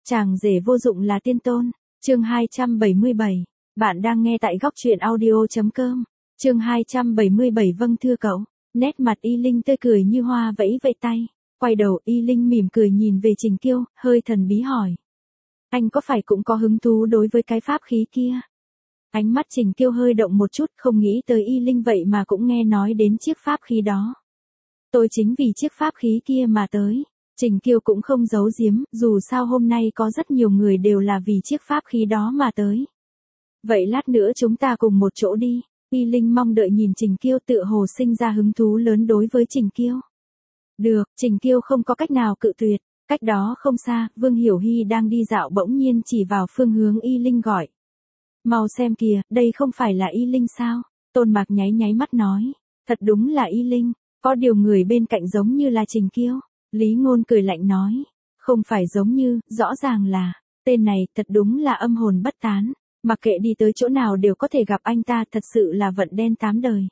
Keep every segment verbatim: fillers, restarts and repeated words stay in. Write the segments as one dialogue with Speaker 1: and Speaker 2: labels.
Speaker 1: Chàng rể vô dụng là tiên tôn. Chương hai trăm bảy mươi bảy. Bạn đang nghe tại góc truyện audio chấm com. Chương hai trăm bảy mươi bảy. Vâng thưa cậu. Nét mặt Y Linh tươi cười như hoa vẫy vẫy tay. Quay đầu Y Linh mỉm cười nhìn về Trình Kiêu, hơi thần bí hỏi. Anh có phải cũng có hứng thú đối với cái pháp khí kia? Ánh mắt Trình Kiêu hơi động một chút, không nghĩ tới Y Linh vậy mà cũng nghe nói đến chiếc pháp khí đó. Tôi chính vì chiếc pháp khí kia mà tới. Trình Kiêu cũng không giấu giếm, dù sao hôm nay có rất nhiều người đều là vì chiếc pháp khí đó mà tới. Vậy lát nữa chúng ta cùng một chỗ đi. Y Linh mong đợi nhìn Trình Kiêu, tựa hồ sinh ra hứng thú lớn đối với Trình Kiêu. Được, Trình Kiêu không có cách nào cự tuyệt. Cách đó không xa, Vương Hiểu Hy đang đi dạo bỗng nhiên chỉ vào phương hướng Y Linh gọi. Mau xem kìa, đây không phải là Y Linh sao? Tôn Mạc nháy nháy mắt nói. Thật đúng là Y Linh, có điều người bên cạnh giống như là Trình Kiêu. Lý Ngôn cười lạnh nói. Không phải giống như, rõ ràng là, tên này thật đúng là âm hồn bất tán. Mặc kệ đi tới chỗ nào đều có thể gặp anh ta, thật sự là vận đen tám đời.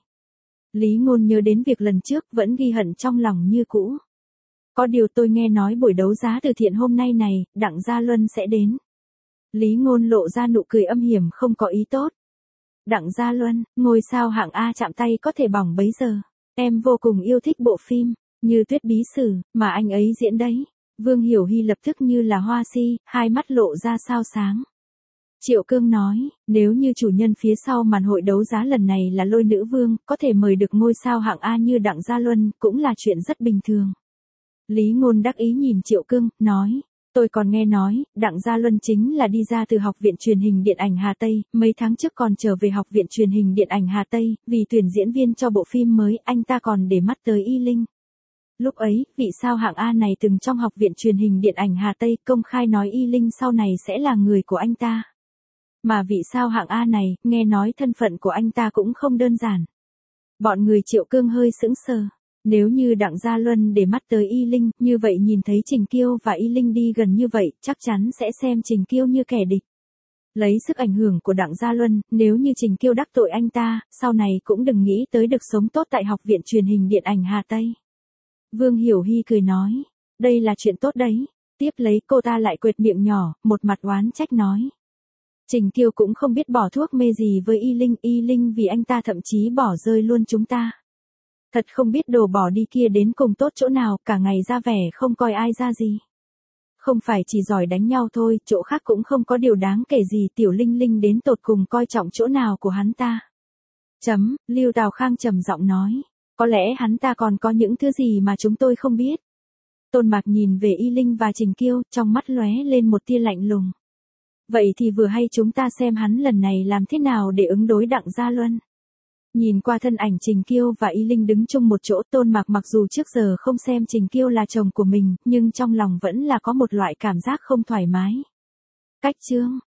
Speaker 1: Lý Ngôn nhớ đến việc lần trước vẫn ghi hận trong lòng như cũ. Có điều tôi nghe nói buổi đấu giá từ thiện hôm nay này, Đặng Gia Luân sẽ đến. Lý Ngôn lộ ra nụ cười âm hiểm không có ý tốt. Đặng Gia Luân, ngôi sao hạng A chạm tay có thể bỏng bấy giờ. Em vô cùng yêu thích bộ phim, Như Tuyết Bí Sử, mà anh ấy diễn đấy. Vương Hiểu Hy lập tức như là hoa si, hai mắt lộ ra sao sáng. Triệu Cương nói, nếu như chủ nhân phía sau màn hội đấu giá lần này là Lôi Nữ Vương, có thể mời được ngôi sao hạng A như Đặng Gia Luân, cũng là chuyện rất bình thường. Lý Ngôn đắc ý nhìn Triệu Cương, nói, tôi còn nghe nói, Đặng Gia Luân chính là đi ra từ Học viện Truyền hình Điện ảnh Hà Tây, mấy tháng trước còn trở về Học viện Truyền hình Điện ảnh Hà Tây, vì tuyển diễn viên cho bộ phim mới, anh ta còn để mắt tới Y Linh. Lúc ấy, vị sao hạng A này từng trong Học viện Truyền hình Điện ảnh Hà Tây công khai nói Y Linh sau này sẽ là người của anh ta. Mà vị sao hạng A này, nghe nói thân phận của anh ta cũng không đơn giản. Bọn người Triệu Cương hơi sững sờ. Nếu như Đặng Gia Luân để mắt tới Y Linh, như vậy nhìn thấy Trình Kiêu và Y Linh đi gần như vậy, chắc chắn sẽ xem Trình Kiêu như kẻ địch. Lấy sức ảnh hưởng của Đặng Gia Luân, nếu như Trình Kiêu đắc tội anh ta, sau này cũng đừng nghĩ tới được sống tốt tại Học viện Truyền hình Điện ảnh Hà Tây. Vương Hiểu Hy cười nói, đây là chuyện tốt đấy. Tiếp lấy cô ta lại quệt miệng nhỏ, một mặt oán trách nói. Trình Kiêu cũng không biết bỏ thuốc mê gì với Y Linh, Y Linh vì anh ta thậm chí bỏ rơi luôn chúng ta. Thật không biết đồ bỏ đi kia đến cùng tốt chỗ nào, cả ngày ra vẻ không coi ai ra gì. Không phải chỉ giỏi đánh nhau thôi, chỗ khác cũng không có điều đáng kể gì, Tiểu Linh Linh đến tột cùng coi trọng chỗ nào của hắn ta. Chấm, Lưu Tào Khang trầm giọng nói, có lẽ hắn ta còn có những thứ gì mà chúng tôi không biết. Tôn Mạc nhìn về Y Linh và Trình Kiêu, trong mắt lóe lên một tia lạnh lùng. Vậy thì vừa hay chúng ta xem hắn lần này làm thế nào để ứng đối Đặng Gia Luân. Nhìn qua thân ảnh Trình Kiêu và Y Linh đứng chung một chỗ, Tôn Mạc mặc dù trước giờ không xem Trình Kiêu là chồng của mình, nhưng trong lòng vẫn là có một loại cảm giác không thoải mái. Cách chương,